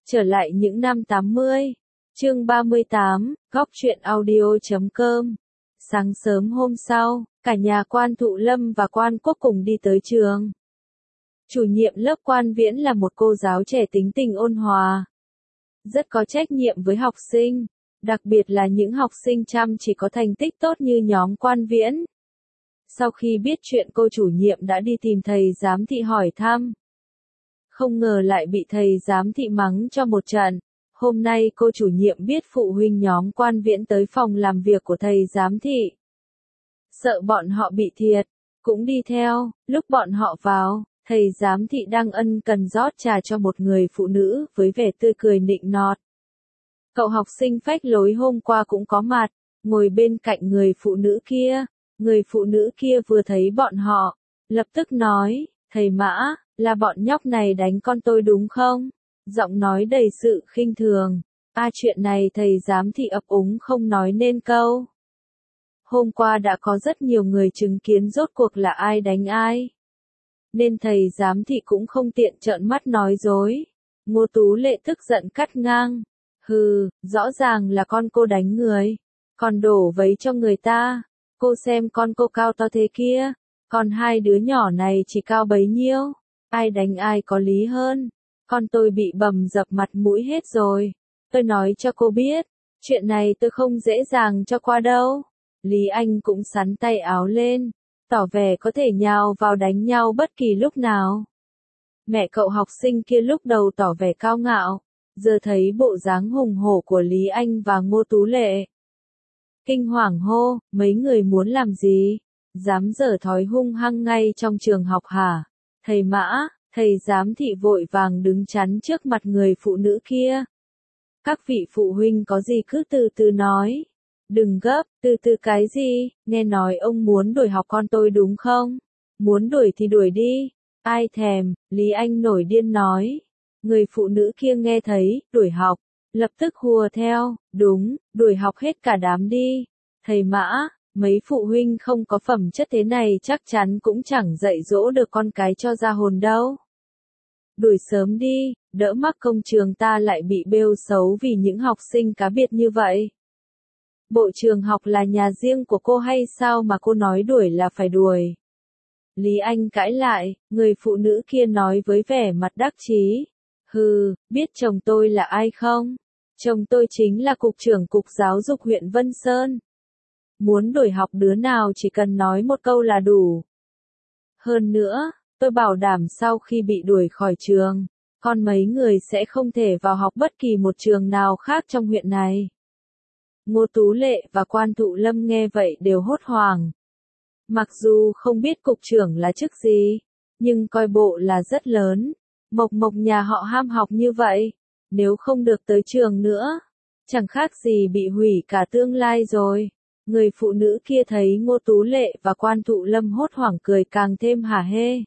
Trở lại những năm 80. Chương 38, góc truyện audio.com. Sáng sớm hôm sau, cả nhà Quan Thụ Lâm và Quan Quốc cùng đi tới trường. Chủ nhiệm lớp Quan Viễn là một cô giáo trẻ tính tình ôn hòa, rất có trách nhiệm với học sinh, đặc biệt là những học sinh chăm chỉ có thành tích tốt như nhóm Quan Viễn. Sau khi biết chuyện, cô chủ nhiệm đã đi tìm thầy giám thị hỏi thăm. Không ngờ lại bị thầy giám thị mắng cho một trận. Hôm nay cô chủ nhiệm biết phụ huynh nhóm Quan Viễn tới phòng làm việc của thầy giám thị. Sợ bọn họ bị thiệt, cũng đi theo. Lúc bọn họ vào, thầy giám thị đang ân cần rót trà cho một người phụ nữ với vẻ tươi cười nịnh nọt. Cậu học sinh phách lối hôm qua cũng có mặt, ngồi bên cạnh người phụ nữ kia. Người phụ nữ kia vừa thấy bọn họ, lập tức nói, thầy Mã, là bọn nhóc này đánh con tôi đúng không? Giọng nói đầy sự khinh thường. Chuyện này thầy giám thị ấp úng không nói nên câu. Hôm qua đã có rất nhiều người chứng kiến rốt cuộc là ai đánh ai, nên thầy giám thị cũng không tiện trợn mắt nói dối. Ngô Tú Lệ tức giận cắt ngang. Hừ, rõ ràng là con cô đánh người, còn đổ vấy cho người ta. Cô xem con cô cao to thế kia, còn hai đứa nhỏ này chỉ cao bấy nhiêu. Ai đánh ai có lý hơn. Con tôi bị bầm dập mặt mũi hết rồi. Tôi nói cho cô biết, chuyện này tôi không dễ dàng cho qua đâu. Lý Anh cũng xắn tay áo lên, tỏ vẻ có thể nhào vào đánh nhau bất kỳ lúc nào. Mẹ cậu học sinh kia lúc đầu tỏ vẻ cao ngạo, giờ thấy bộ dáng hùng hổ của Lý Anh và Ngô Tú Lệ, kinh hoàng hô, mấy người muốn làm gì? Dám giở thói hung hăng ngay trong trường học hả? Thầy Mã, thầy giám thị vội vàng đứng chắn trước mặt người phụ nữ kia. Các vị phụ huynh có gì cứ từ từ nói. Đừng gấp, từ từ cái gì, nghe nói ông muốn đuổi học con tôi đúng không? Muốn đuổi thì đuổi đi. Ai thèm, Lý Anh nổi điên nói. Người phụ nữ kia nghe thấy, đuổi học, lập tức hùa theo, đúng, đuổi học hết cả đám đi. Thầy Mã, mấy phụ huynh không có phẩm chất thế này chắc chắn cũng chẳng dạy dỗ được con cái cho ra hồn đâu. Đuổi sớm đi, đỡ mắc công trường ta lại bị bêu xấu vì những học sinh cá biệt như vậy. Bộ trường học là nhà riêng của cô hay sao mà cô nói đuổi là phải đuổi? Lý Anh cãi lại, người phụ nữ kia nói với vẻ mặt đắc chí. Hừ, biết chồng tôi là ai không? Chồng tôi chính là cục trưởng cục giáo dục huyện Vân Sơn. Muốn đuổi học đứa nào chỉ cần nói một câu là đủ. Hơn nữa, tôi bảo đảm sau khi bị đuổi khỏi trường, con mấy người sẽ không thể vào học bất kỳ một trường nào khác trong huyện này. Ngô Tú Lệ và Quan Thụ Lâm nghe vậy đều hốt hoảng. Mặc dù không biết cục trưởng là chức gì, nhưng coi bộ là rất lớn. Mộc Mộc nhà họ ham học như vậy, nếu không được tới trường nữa, chẳng khác gì bị hủy cả tương lai rồi. Người phụ nữ kia thấy Ngô Tú Lệ và Quan Thụ Lâm hốt hoảng cười càng thêm hả hê.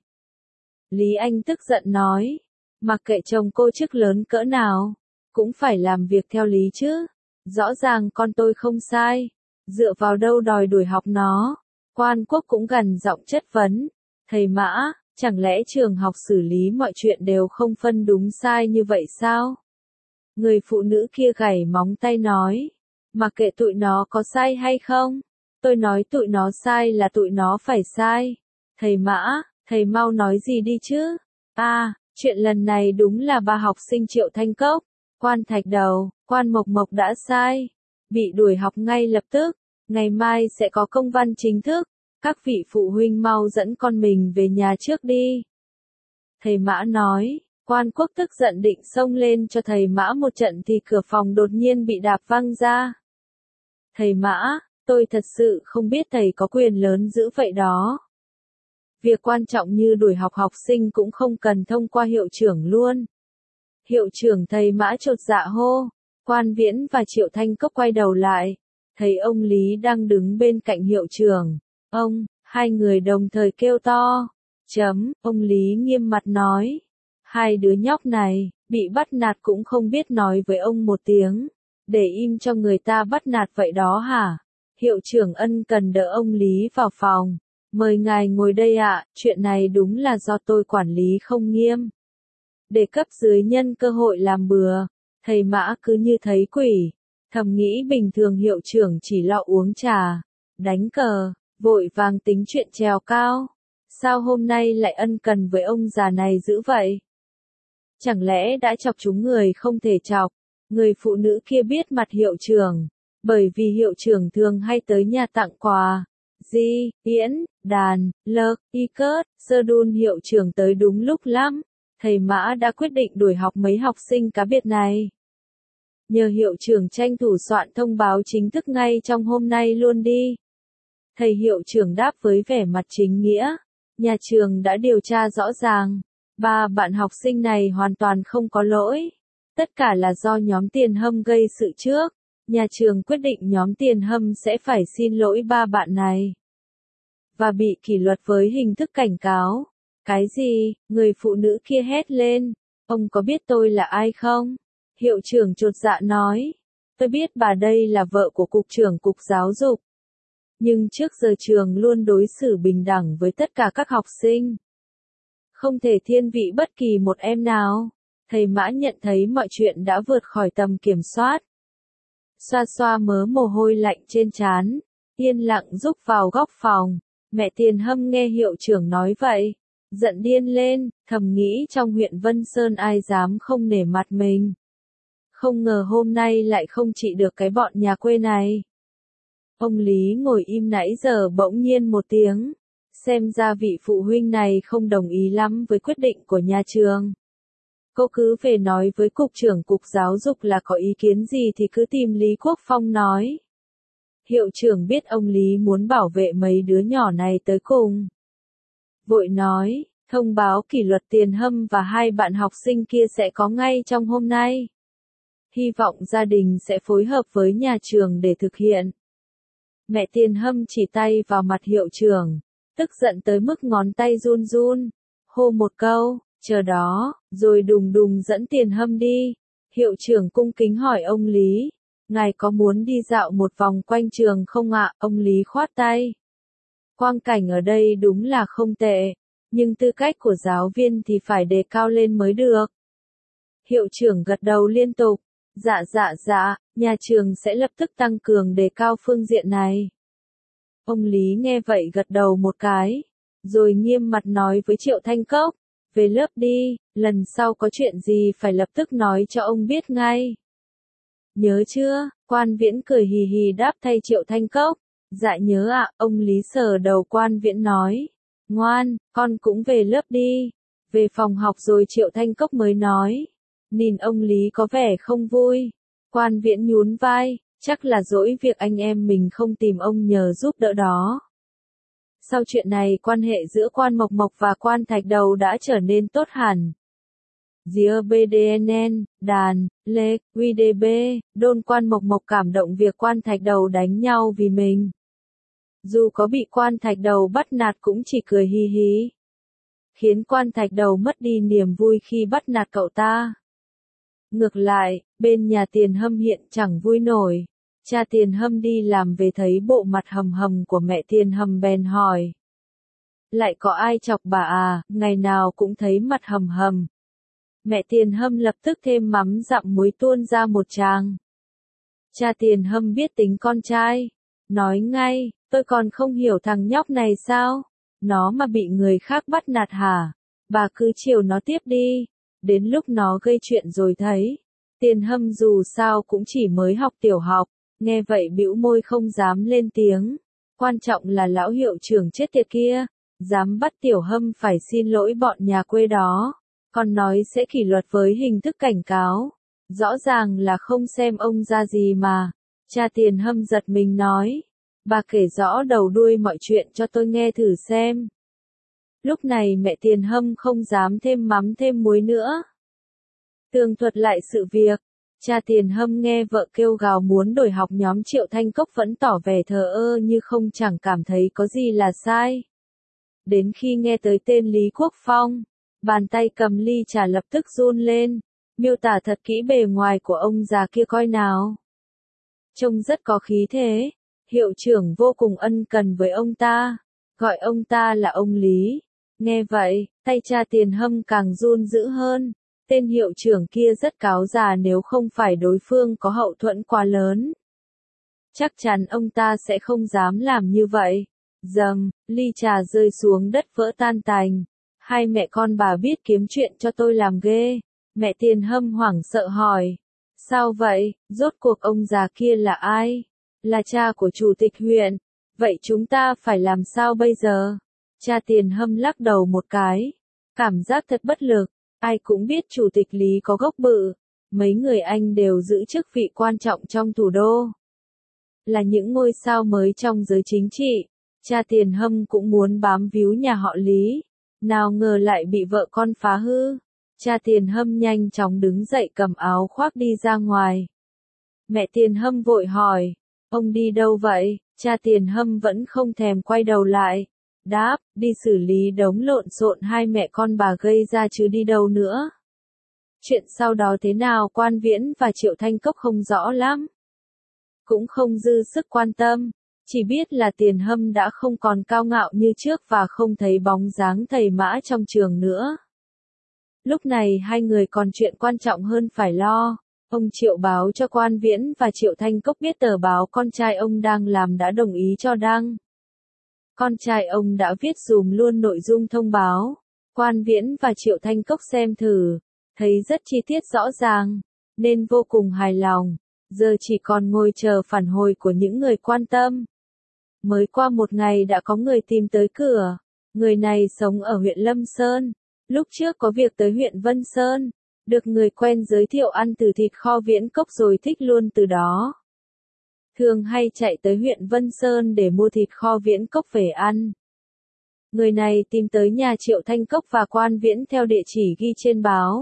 Lý Anh tức giận nói, mặc kệ chồng cô chức lớn cỡ nào, cũng phải làm việc theo lý chứ. Rõ ràng con tôi không sai, dựa vào đâu đòi đuổi học nó. Quan Quốc cũng gằn giọng chất vấn, thầy Mã, chẳng lẽ trường học xử lý mọi chuyện đều không phân đúng sai như vậy sao? Người phụ nữ kia gảy móng tay nói, mặc kệ tụi nó có sai hay không, tôi nói tụi nó sai là tụi nó phải sai. Thầy Mã, thầy mau nói gì đi chứ? Chuyện lần này đúng là ba học sinh Triệu Thanh Cốc, Quan Thạch Đầu, Quan Mộc Mộc đã sai, bị đuổi học ngay lập tức. Ngày mai sẽ có công văn chính thức, các vị phụ huynh mau dẫn con mình về nhà trước đi. Thầy Mã nói, Quan Quốc tức giận định xông lên cho thầy Mã một trận thì cửa phòng đột nhiên bị đạp văng ra. Thầy Mã, tôi thật sự không biết thầy có quyền lớn dữ vậy đó. Việc quan trọng như đuổi học học sinh cũng không cần thông qua hiệu trưởng luôn. Hiệu trưởng thầy Mã chột dạ hô. Quan Viễn và Triệu Thanh Cốc quay đầu lại, thấy ông Lý đang đứng bên cạnh hiệu trưởng. Hai người đồng thời kêu to. Ông Lý nghiêm mặt nói. Hai đứa nhóc này, bị bắt nạt cũng không biết nói với ông một tiếng. Để im cho người ta bắt nạt vậy đó hả? Hiệu trưởng ân cần đỡ ông Lý vào phòng. Mời ngài ngồi đây ạ, chuyện này đúng là do tôi quản lý không nghiêm. để cấp dưới nhân cơ hội làm bừa. Thầy Mã cứ như thấy quỷ, thầm nghĩ bình thường hiệu trưởng chỉ lo uống trà, đánh cờ, vội vàng tính chuyện trèo cao. Sao hôm nay lại ân cần với ông già này dữ vậy? Chẳng lẽ đã chọc chúng người không thể chọc? Người phụ nữ kia biết mặt hiệu trưởng, bởi vì hiệu trưởng thường hay tới nhà tặng quà. Di, Yến, Đàn, Lơ, Y Cớt, Sơ Đun hiệu trưởng tới đúng lúc lắm. Thầy Mã đã quyết định đuổi học mấy học sinh cá biệt này. Nhờ hiệu trưởng tranh thủ soạn thông báo chính thức ngay trong hôm nay luôn đi. Thầy hiệu trưởng đáp với vẻ mặt chính nghĩa. Nhà trường đã điều tra rõ ràng. 3 bạn học sinh này hoàn toàn không có lỗi. Tất cả là do nhóm Tiền Hâm gây sự trước. Nhà trường quyết định nhóm Tiền Hâm sẽ phải xin lỗi 3 bạn này. Và bị kỷ luật với hình thức cảnh cáo. Cái gì? Người phụ nữ kia hét lên. Ông có biết tôi là ai không? Hiệu trưởng chột dạ nói. Tôi biết bà đây là vợ của cục trưởng cục giáo dục. Nhưng trước giờ trường luôn đối xử bình đẳng với tất cả các học sinh. Không thể thiên vị bất kỳ một em nào. Thầy Mã nhận thấy mọi chuyện đã vượt khỏi tầm kiểm soát. Xoa xoa mớ mồ hôi lạnh trên trán, yên lặng rúc vào góc phòng. Mẹ Tiền Hâm nghe hiệu trưởng nói vậy, giận điên lên, thầm nghĩ trong huyện Vân Sơn ai dám không nể mặt mình. Không ngờ hôm nay lại không trị được cái bọn nhà quê này. Ông Lý ngồi im nãy giờ bỗng nhiên một tiếng. Xem ra vị phụ huynh này không đồng ý lắm với quyết định của nhà trường. Cô cứ về nói với cục trưởng cục giáo dục là có ý kiến gì thì cứ tìm Lý Quốc Phong nói. Hiệu trưởng biết ông Lý muốn bảo vệ mấy đứa nhỏ này tới cùng. Vội nói, thông báo kỷ luật Tiền Hâm và 2 bạn học sinh kia sẽ có ngay trong hôm nay. Hy vọng gia đình sẽ phối hợp với nhà trường để thực hiện. Mẹ Tiền Hâm chỉ tay vào mặt hiệu trưởng, tức giận tới mức ngón tay run run, hô một câu, chờ đó, rồi đùng đùng dẫn Tiền Hâm đi. Hiệu trưởng cung kính hỏi ông Lý, ngài có muốn đi dạo một vòng quanh trường không ạ? Ông Lý khoát tay. Quang cảnh ở đây đúng là không tệ, nhưng tư cách của giáo viên thì phải đề cao lên mới được. Hiệu trưởng gật đầu liên tục, dạ, nhà trường sẽ lập tức tăng cường đề cao phương diện này. Ông Lý nghe vậy gật đầu một cái, rồi nghiêm mặt nói với Triệu Thanh Cốc, về lớp đi, lần sau có chuyện gì phải lập tức nói cho ông biết ngay. Nhớ chưa? Quan Viễn cười hì hì đáp thay Triệu Thanh Cốc. Dạ nhớ ạ, ông Lý sờ đầu Quan Viễn nói. Ngoan, con cũng về lớp đi. Về phòng học rồi Triệu Thanh Cốc mới nói. Nhìn ông Lý có vẻ không vui. Quan Viễn nhún vai, chắc là dỗi việc anh em mình không tìm ông nhờ giúp đỡ đó. Sau chuyện này quan hệ giữa Quan Mộc Mộc và Quan Thạch Đầu đã trở nên tốt hẳn. Dìa BDNN, Đàn, Lê, QDB, đôn Quan Mộc Mộc cảm động việc Quan Thạch Đầu đánh nhau vì mình. Dù có bị Quan Thạch Đầu bắt nạt cũng chỉ cười hi hí. Khiến Quan Thạch Đầu mất đi niềm vui khi bắt nạt cậu ta. Ngược lại, bên nhà Tiền Hâm hiện chẳng vui nổi. Cha Tiền Hâm đi làm về thấy bộ mặt hầm hầm của mẹ Tiền Hâm bèn hỏi. Lại có ai chọc bà à, ngày nào cũng thấy mặt hầm hầm. Mẹ Tiền Hâm lập tức thêm mắm dặm muối tuôn ra một tràng. Cha Tiền Hâm biết tính con trai. Nói ngay, tôi còn không hiểu thằng nhóc này sao? Nó mà bị người khác bắt nạt hả? Bà cứ chiều nó tiếp đi. Đến lúc nó gây chuyện rồi thấy. Tiền Hâm dù sao cũng chỉ mới học tiểu học. Nghe vậy bĩu môi không dám lên tiếng. Quan trọng là lão hiệu trưởng chết tiệt kia. Dám bắt Tiểu Hâm phải xin lỗi bọn nhà quê đó. Còn nói sẽ kỷ luật với hình thức cảnh cáo. Rõ ràng là không xem ông ra gì mà. Cha Tiền Hâm giật mình nói. Bà kể rõ đầu đuôi mọi chuyện cho tôi nghe thử xem. Lúc này mẹ Tiền Hâm không dám thêm mắm thêm muối nữa. Tường thuật lại sự việc. Cha Tiền Hâm nghe vợ kêu gào muốn đổi học nhóm Triệu Thanh Cốc vẫn tỏ vẻ thờ ơ như không chẳng cảm thấy có gì là sai. Đến khi nghe tới tên Lý Quốc Phong, bàn tay cầm ly trà lập tức run lên, miêu tả thật kỹ bề ngoài của ông già kia coi nào. Trông rất có khí thế, hiệu trưởng vô cùng ân cần với ông ta, gọi ông ta là ông Lý. Nghe vậy, tay cha Tiền Hâm càng run dữ hơn, Tên hiệu trưởng kia rất cáo già, nếu không phải đối phương có hậu thuẫn quá lớn. Chắc chắn ông ta sẽ không dám làm như vậy. Dầm, ly trà rơi xuống đất vỡ tan tành. Hai mẹ con bà biết kiếm chuyện cho tôi làm ghê. Mẹ Tiền Hâm hoảng sợ hỏi. Sao vậy, rốt cuộc ông già kia là ai? Là cha của chủ tịch huyện. Vậy chúng ta phải làm sao bây giờ? Cha Tiền Hâm lắc đầu một cái. Cảm giác thật bất lực. Ai cũng biết chủ tịch Lý có gốc bự. Mấy người anh đều giữ chức vị quan trọng trong thủ đô. Là những ngôi sao mới trong giới chính trị. Cha Tiền Hâm cũng muốn bám víu nhà họ Lý. Nào ngờ lại bị vợ con phá hư. Cha Tiền Hâm nhanh chóng đứng dậy cầm áo khoác đi ra ngoài. Mẹ Tiền Hâm vội hỏi. Ông đi đâu vậy? Cha Tiền Hâm vẫn không thèm quay đầu lại. Đáp, đi xử lý đống lộn xộn hai mẹ con bà gây ra chứ đi đâu nữa. Chuyện sau đó thế nào Quan Viễn và Triệu Thanh Cốc không rõ lắm. Cũng không dư sức quan tâm. Chỉ biết là Tiền Hâm đã không còn cao ngạo như trước và không thấy bóng dáng thầy Mã trong trường nữa. Lúc này hai người còn chuyện quan trọng hơn phải lo. Ông Triệu báo cho Quan Viễn và Triệu Thanh Cốc biết tờ báo con trai ông đang làm đã đồng ý cho đăng. Con trai ông đã viết dùm luôn nội dung thông báo. Quan Viễn và Triệu Thanh Cốc xem thử, thấy rất chi tiết rõ ràng, nên vô cùng hài lòng. Giờ chỉ còn ngồi chờ phản hồi của những người quan tâm. Mới qua một ngày đã có người tìm tới cửa. Người này sống ở huyện Lâm Sơn. Lúc trước có việc tới huyện Vân Sơn. Được người quen giới thiệu ăn từ thịt kho Viễn Cốc rồi thích luôn từ đó. Thường hay chạy tới huyện Vân Sơn để mua thịt kho Viễn Cốc về ăn. Người này tìm tới nhà Triệu Thanh Cốc và Quan Viễn theo địa chỉ ghi trên báo.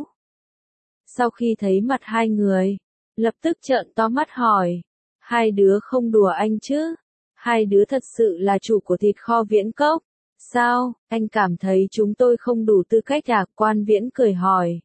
Sau khi thấy mặt hai người, lập tức trợn to mắt hỏi. Hai đứa không đùa anh chứ? Hai đứa thật sự là chủ của thịt kho Viễn Cốc. Sao, anh cảm thấy chúng tôi không đủ tư cách à? Quan Viễn cười hỏi.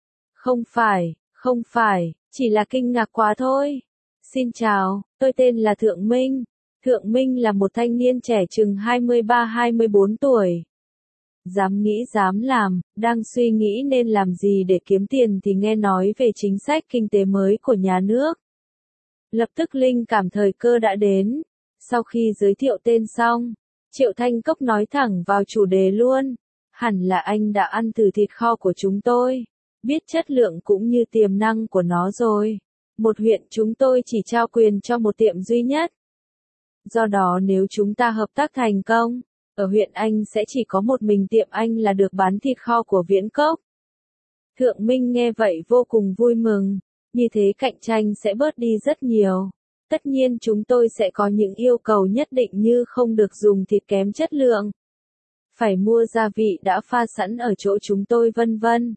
Không phải, chỉ là kinh ngạc quá thôi. Xin chào, tôi tên là Thượng Minh. Thượng Minh là một thanh niên trẻ chừng 23-24 tuổi. Dám nghĩ dám làm, đang suy nghĩ nên làm gì để kiếm tiền thì nghe nói về chính sách kinh tế mới của nhà nước. Lập tức linh cảm thời cơ đã đến. Sau khi giới thiệu tên xong, Triệu Thanh Cốc nói thẳng vào chủ đề luôn. Hẳn là anh đã ăn thử thịt kho của chúng tôi. Biết chất lượng cũng như tiềm năng của nó rồi. Một huyện chúng tôi chỉ trao quyền cho một tiệm duy nhất. Do đó nếu chúng ta hợp tác thành công, ở huyện anh sẽ chỉ có một mình tiệm anh là được bán thịt kho của Viễn Cốc. Thượng Minh nghe vậy vô cùng vui mừng. Như thế cạnh tranh sẽ bớt đi rất nhiều. Tất nhiên chúng tôi sẽ có những yêu cầu nhất định như không được dùng thịt kém chất lượng. Phải mua gia vị đã pha sẵn ở chỗ chúng tôi vân vân.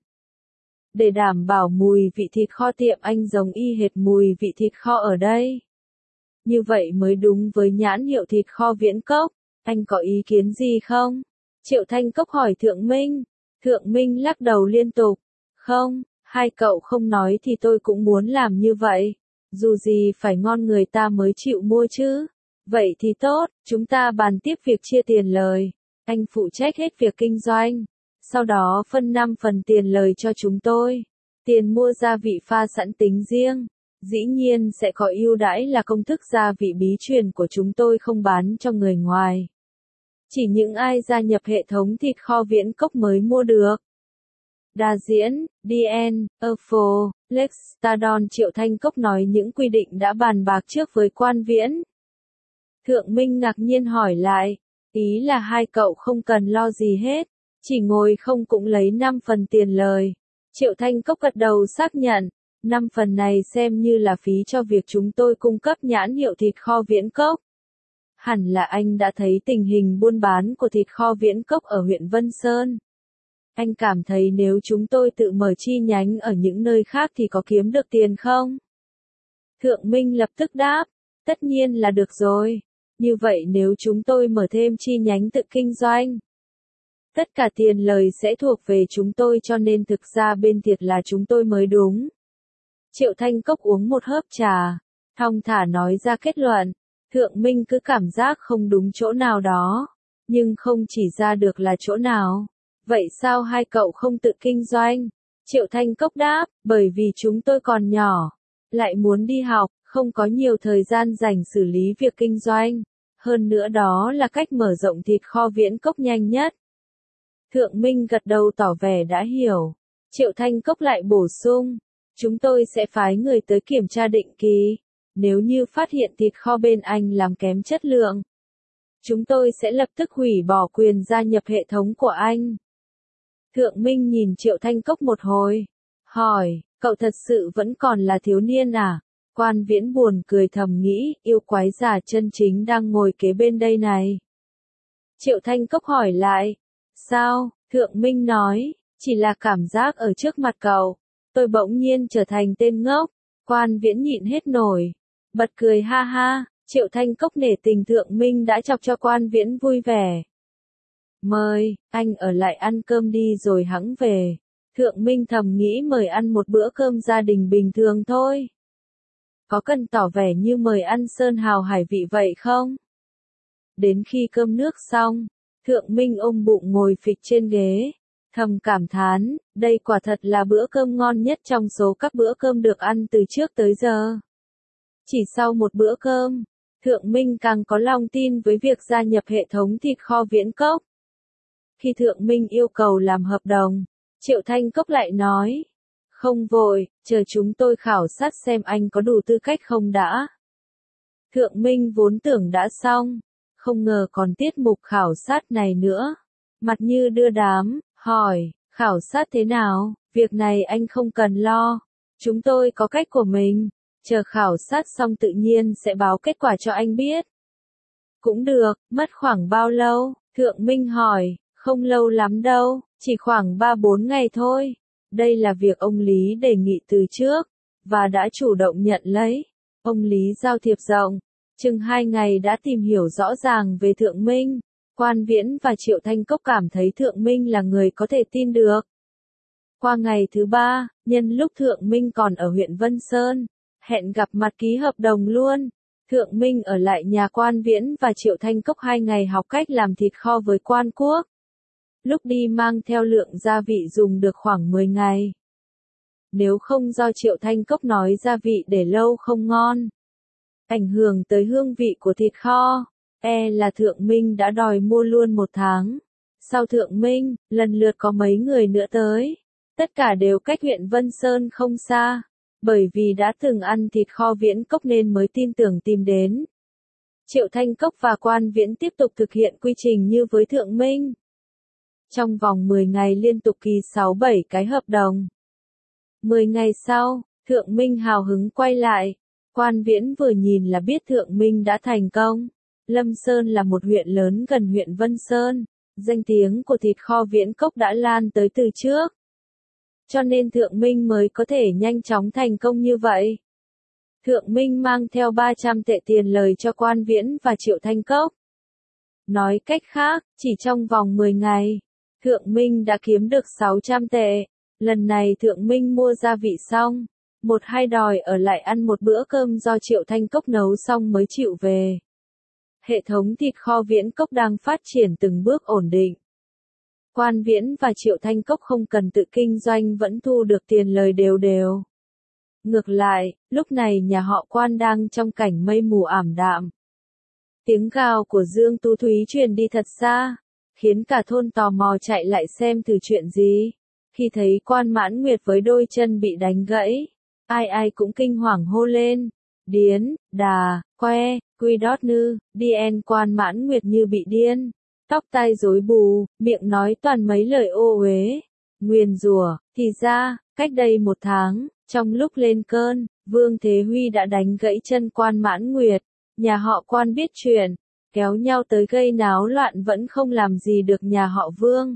Để đảm bảo mùi vị thịt kho tiệm anh giống y hệt mùi vị thịt kho ở đây. Như vậy mới đúng với nhãn hiệu thịt kho Viễn Cốc. Anh có ý kiến gì không? Triệu Thanh Cốc hỏi Thượng Minh. Thượng Minh lắc đầu liên tục. Không, hai cậu không nói thì tôi cũng muốn làm như vậy. Dù gì phải ngon người ta mới chịu mua chứ. Vậy thì tốt, chúng ta bàn tiếp việc chia tiền lời. Anh phụ trách hết việc kinh doanh. Sau đó phân 5 phần tiền lời cho chúng tôi. Tiền mua gia vị pha sẵn tính riêng. Dĩ nhiên sẽ có ưu đãi là công thức gia vị bí truyền của chúng tôi không bán cho người ngoài. Chỉ những ai gia nhập hệ thống thịt kho Viễn Cốc mới mua được. Đa diễn, DN, Info, Lex, Stardon Triệu Thanh Cốc nói những quy định đã bàn bạc trước với Quan Viễn. Thượng Minh ngạc nhiên hỏi lại, ý là hai cậu không cần lo gì hết, chỉ ngồi không cũng lấy 5 phần tiền lời. Triệu Thanh Cốc gật đầu xác nhận, 5 phần này xem như là phí cho việc chúng tôi cung cấp nhãn hiệu thịt kho Viễn Cốc. Hẳn là anh đã thấy tình hình buôn bán của thịt kho Viễn Cốc ở huyện Vân Sơn. Anh cảm thấy nếu chúng tôi tự mở chi nhánh ở những nơi khác thì có kiếm được tiền không? Thượng Minh lập tức đáp, tất nhiên là được rồi. Như vậy nếu chúng tôi mở thêm chi nhánh tự kinh doanh, tất cả tiền lời sẽ thuộc về chúng tôi cho nên thực ra bên thiệt là chúng tôi mới đúng. Triệu Thanh Cốc uống một hớp trà, thong thả nói ra kết luận. Thượng Minh cứ cảm giác không đúng chỗ nào đó, nhưng không chỉ ra được là chỗ nào. Vậy sao hai cậu không tự kinh doanh? Triệu Thanh Cốc đáp, bởi vì chúng tôi còn nhỏ, lại muốn đi học, không có nhiều thời gian dành xử lý việc kinh doanh. Hơn nữa đó là cách mở rộng thịt kho Viễn Cốc nhanh nhất. Thượng Minh gật đầu tỏ vẻ đã hiểu. Triệu Thanh Cốc lại bổ sung, chúng tôi sẽ phái người tới kiểm tra định kỳ. Nếu như phát hiện thịt kho bên anh làm kém chất lượng, chúng tôi sẽ lập tức hủy bỏ quyền gia nhập hệ thống của anh. Thượng Minh nhìn Triệu Thanh Cốc một hồi, hỏi, cậu thật sự vẫn còn là thiếu niên à? Quan Viễn buồn cười thầm nghĩ, yêu quái già chân chính đang ngồi kế bên đây này. Triệu Thanh Cốc hỏi lại, sao? Thượng Minh nói, chỉ là cảm giác ở trước mặt cậu, tôi bỗng nhiên trở thành tên ngốc. Quan Viễn nhịn hết nổi, bật cười ha ha. Triệu Thanh Cốc nể tình Thượng Minh đã chọc cho Quan Viễn vui vẻ. Mời, anh ở lại ăn cơm đi rồi hẵng về. Thượng Minh thầm nghĩ mời ăn một bữa cơm gia đình bình thường thôi. Có cần tỏ vẻ như mời ăn sơn hào hải vị vậy không? Đến khi cơm nước xong, Thượng Minh ôm bụng ngồi phịch trên ghế, thầm cảm thán, đây quả thật là bữa cơm ngon nhất trong số các bữa cơm được ăn từ trước tới giờ. Chỉ sau một bữa cơm, Thượng Minh càng có lòng tin với việc gia nhập hệ thống thịt kho Viễn Cốc. Khi Thượng Minh yêu cầu làm hợp đồng, Triệu Thanh Cốc lại nói, không vội, chờ chúng tôi khảo sát xem anh có đủ tư cách không đã. Thượng Minh vốn tưởng đã xong, không ngờ còn tiết mục khảo sát này nữa. Mặt như đưa đám, hỏi, khảo sát thế nào, việc này anh không cần lo, chúng tôi có cách của mình, chờ khảo sát xong tự nhiên sẽ báo kết quả cho anh biết. Cũng được, mất khoảng bao lâu? Thượng Minh hỏi, không lâu lắm đâu, chỉ khoảng 3-4 ngày thôi. Đây là việc ông Lý đề nghị từ trước, và đã chủ động nhận lấy. Ông Lý giao thiệp rộng, chừng 2 ngày đã tìm hiểu rõ ràng về Thượng Minh. Quan Viễn và Triệu Thanh Cốc cảm thấy Thượng Minh là người có thể tin được. Qua ngày thứ 3, nhân lúc Thượng Minh còn ở huyện Vân Sơn, hẹn gặp mặt ký hợp đồng luôn. Thượng Minh ở lại nhà Quan Viễn và Triệu Thanh Cốc 2 ngày học cách làm thịt kho với Quan Quốc. Lúc đi mang theo lượng gia vị dùng được khoảng 10 ngày. Nếu không do Triệu Thanh Cốc nói gia vị để lâu không ngon, ảnh hưởng tới hương vị của thịt kho, là Thượng Minh đã đòi mua luôn 1 tháng. Sau Thượng Minh, lần lượt có mấy người nữa tới. Tất cả đều cách huyện Vân Sơn không xa. Bởi vì đã từng ăn thịt kho Viễn Cốc nên mới tin tưởng tìm đến. Triệu Thanh Cốc và Quan Viễn tiếp tục thực hiện quy trình như với Thượng Minh. Trong vòng 10 ngày liên tục ký 6-7 cái hợp đồng. 10 ngày sau, Thượng Minh hào hứng quay lại. Quan Viễn vừa nhìn là biết Thượng Minh đã thành công. Lâm Sơn là một huyện lớn gần huyện Vân Sơn. Danh tiếng của thịt kho Viễn Cốc đã lan tới từ trước. Cho nên Thượng Minh mới có thể nhanh chóng thành công như vậy. Thượng Minh mang theo 300 tệ tiền lời cho Quan Viễn và Triệu Thanh Cốc. Nói cách khác, chỉ trong vòng 10 ngày, Thượng Minh đã kiếm được 600 tệ. Lần này Thượng Minh mua gia vị xong, một hai đòi ở lại ăn một bữa cơm do Triệu Thanh Cốc nấu xong mới chịu về. Hệ thống thịt kho Viễn Cốc đang phát triển từng bước ổn định. Quan Viễn và Triệu Thanh Cốc không cần tự kinh doanh vẫn thu được tiền lời đều đều. Ngược lại, lúc này nhà họ Quan đang trong cảnh mây mù ảm đạm. Tiếng gào của Dương Tú Thúy truyền đi thật xa, khiến cả thôn tò mò chạy lại xem thử chuyện gì. Khi thấy Quan Mãn Nguyệt với đôi chân bị đánh gãy, ai ai cũng kinh hoàng hô lên. Điến, đà, que, quy đót nư, điên. Quan Mãn Nguyệt như bị điên. Tóc tai rối bù, miệng nói toàn mấy lời ô uế, nguyền rủa. Thì ra, cách đây 1 tháng, trong lúc lên cơn, Vương Thế Huy đã đánh gãy chân Quan Mãn Nguyệt. Nhà họ Quan biết chuyện, kéo nhau tới gây náo loạn vẫn không làm gì được nhà họ Vương.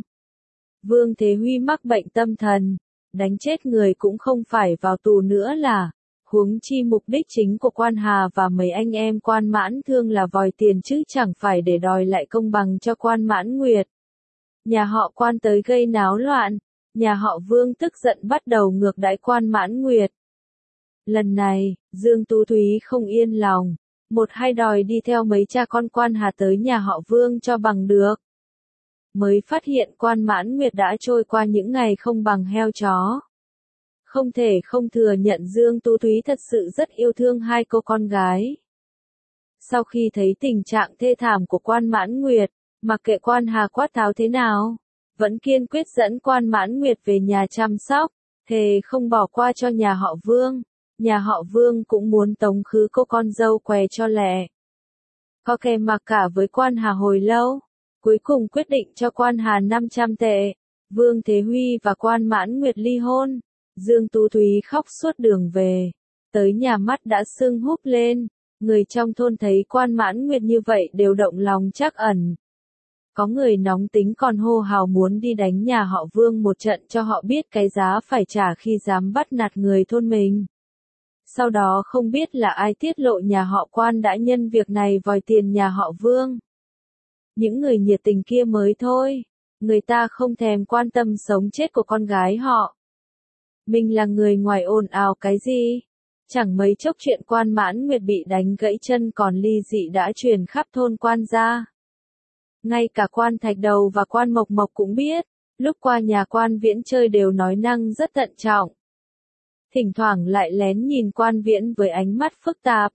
Vương Thế Huy mắc bệnh tâm thần, đánh chết người cũng không phải vào tù nữa là. Huống chi mục đích chính của Quan Hà và mấy anh em Quan Mãn Thương là vòi tiền chứ chẳng phải để đòi lại công bằng cho Quan Mãn Nguyệt. Nhà họ Quan tới gây náo loạn, nhà họ Vương tức giận bắt đầu ngược đãi Quan Mãn Nguyệt. Lần này, Dương Tú Thúy không yên lòng, một hai đòi đi theo mấy cha con Quan Hà tới nhà họ Vương cho bằng được. Mới phát hiện Quan Mãn Nguyệt đã trôi qua những ngày không bằng heo chó. Không thể không thừa nhận Dương Tú Thúy thật sự rất yêu thương hai cô con gái. Sau khi thấy tình trạng thê thảm của Quan Mãn Nguyệt, mặc kệ Quan Hà quát tháo thế nào, vẫn kiên quyết dẫn Quan Mãn Nguyệt về nhà chăm sóc, thề không bỏ qua cho nhà họ Vương. Nhà họ Vương cũng muốn tống khứ cô con dâu què cho lẹ. Có kè mặc cả với Quan Hà hồi lâu, cuối cùng quyết định cho Quan Hà 500 tệ. Vương Thế Huy và Quan Mãn Nguyệt ly hôn. Dương Tú Thúy khóc suốt đường về. Tới nhà mắt đã sưng húp lên. Người trong thôn thấy Quan Mãn Nguyệt như vậy đều động lòng trắc ẩn. Có người nóng tính còn hô hào muốn đi đánh nhà họ Vương một trận cho họ biết cái giá phải trả khi dám bắt nạt người thôn mình. Sau đó không biết là ai tiết lộ nhà họ Quan đã nhân việc này vòi tiền nhà họ Vương. Những người nhiệt tình kia mới thôi. Người ta không thèm quan tâm sống chết của con gái họ. Mình là người ngoài ồn ào cái gì? Chẳng mấy chốc chuyện Quan Mãn Nguyệt bị đánh gãy chân còn ly dị đã truyền khắp thôn Quan gia. Ngay cả Quan Thạch Đầu và Quan Mộc Mộc cũng biết, lúc qua nhà Quan Viễn chơi đều nói năng rất thận trọng. Thỉnh thoảng lại lén nhìn Quan Viễn với ánh mắt phức tạp.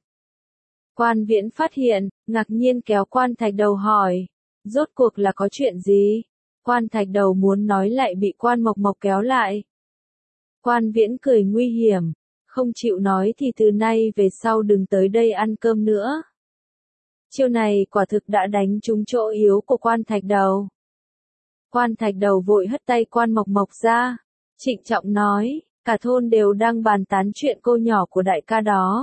Quan Viễn phát hiện, ngạc nhiên kéo Quan Thạch Đầu hỏi, rốt cuộc là có chuyện gì? Quan Thạch Đầu muốn nói lại bị Quan Mộc Mộc kéo lại. Quan Viễn cười nguy hiểm, không chịu nói thì từ nay về sau đừng tới đây ăn cơm nữa. Chiêu này quả thực đã đánh trúng chỗ yếu của Quan Thạch Đầu. Quan Thạch Đầu vội hất tay Quan Mộc Mộc ra, trịnh trọng nói, cả thôn đều đang bàn tán chuyện cô nhỏ của đại ca đó.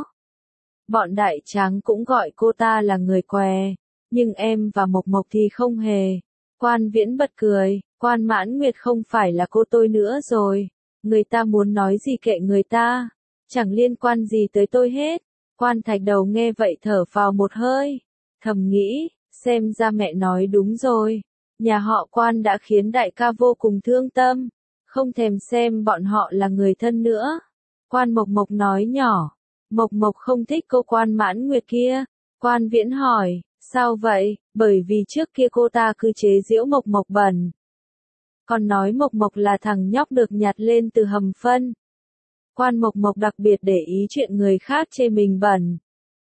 Bọn đại tráng cũng gọi cô ta là người què, nhưng em và Mộc Mộc thì không hề. Quan Viễn bật cười, Quan Mãn Nguyệt không phải là cô tôi nữa rồi, người ta muốn nói gì kệ người ta, chẳng liên quan gì tới tôi hết. Quan Thạch Đầu nghe vậy thở phào một hơi, thầm nghĩ, xem ra mẹ nói đúng rồi, nhà họ Quan đã khiến đại ca vô cùng thương tâm, không thèm xem bọn họ là người thân nữa. Quan Mộc Mộc nói nhỏ, Mộc Mộc không thích cô Quan Mãn Nguyệt kia. Quan Viễn hỏi, sao vậy? Bởi vì trước kia cô ta cứ chế giễu Mộc Mộc bẩn. Còn nói Mộc Mộc là thằng nhóc được nhặt lên từ hầm phân. Quan Mộc Mộc đặc biệt để ý chuyện người khác chê mình bẩn.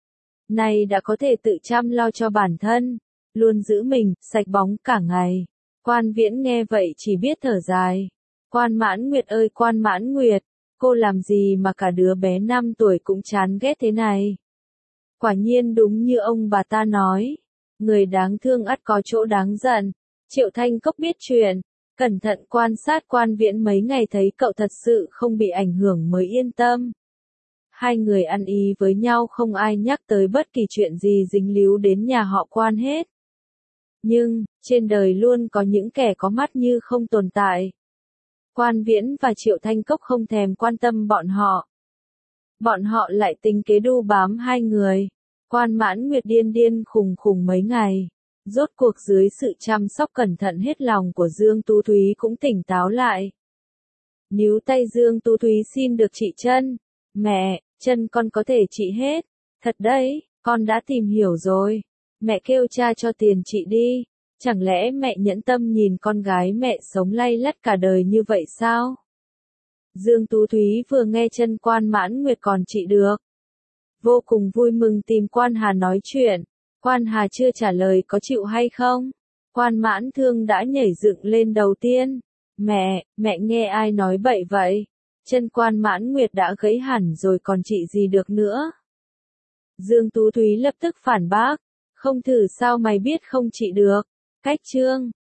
Này đã có thể tự chăm lo cho bản thân, luôn giữ mình sạch bóng cả ngày. Quan Viễn nghe vậy chỉ biết thở dài. Quan Mãn Nguyệt ơi Quan Mãn Nguyệt, cô làm gì mà cả đứa bé 5 tuổi cũng chán ghét thế này? Quả nhiên đúng như ông bà ta nói, người đáng thương ắt có chỗ đáng giận. Triệu Thanh Cốc biết chuyện, cẩn thận quan sát Quan Viễn mấy ngày thấy cậu thật sự không bị ảnh hưởng mới yên tâm. Hai người ăn ý với nhau không ai nhắc tới bất kỳ chuyện gì dính líu đến nhà họ Quan hết. Nhưng, trên đời luôn có những kẻ có mắt như không tồn tại. Quan Viễn và Triệu Thanh Cốc không thèm quan tâm bọn họ. Bọn họ lại tính kế đu bám hai người. Quan Mãn Nguyệt điên điên khùng khùng mấy ngày. Rốt cuộc dưới sự chăm sóc cẩn thận hết lòng của Dương Tú Thúy cũng tỉnh táo lại. Níu tay Dương Tú Thúy xin được trị chân. Mẹ, chân con có thể trị hết. Thật đấy, con đã tìm hiểu rồi. Mẹ kêu cha cho tiền trị đi. Chẳng lẽ mẹ nhẫn tâm nhìn con gái mẹ sống lay lắt cả đời như vậy sao? Dương Tú Thúy vừa nghe chân Quan Mãn Nguyệt còn trị được. Vô cùng vui mừng tìm Quan Hà nói chuyện. Quan Hà chưa trả lời có chịu hay không? Quan Mãn Thương đã nhảy dựng lên đầu tiên. Mẹ nghe ai nói bậy vậy? Chân Quan Mãn Nguyệt đã gãy hẳn rồi còn trị gì được nữa? Dương Tú Thúy lập tức phản bác. Không thử sao mày biết không trị được? Cách chương